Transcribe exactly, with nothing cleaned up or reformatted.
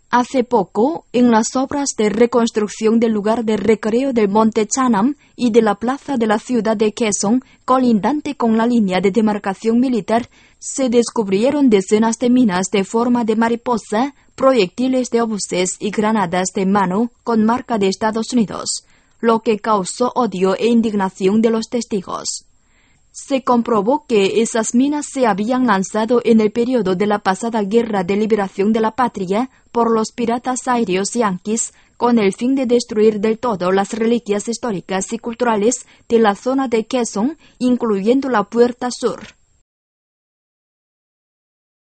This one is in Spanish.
Hace poco, en las obras de reconstrucción del lugar de recreo del Monte Chanam y de la plaza de la ciudad de Quezon, colindante con la línea de demarcación militar, se descubrieron decenas de minas de forma de mariposa, proyectiles de obuses y granadas de mano con marca de Estados Unidos, lo que causó odio e indignación de los testigos. Se comprobó que esas minas se habían lanzado en el periodo de la pasada Guerra de Liberación de la Patria por los piratas aéreos yanquis con el fin de destruir del todo las reliquias históricas y culturales de la zona de Quezon, incluyendo la Puerta Sur.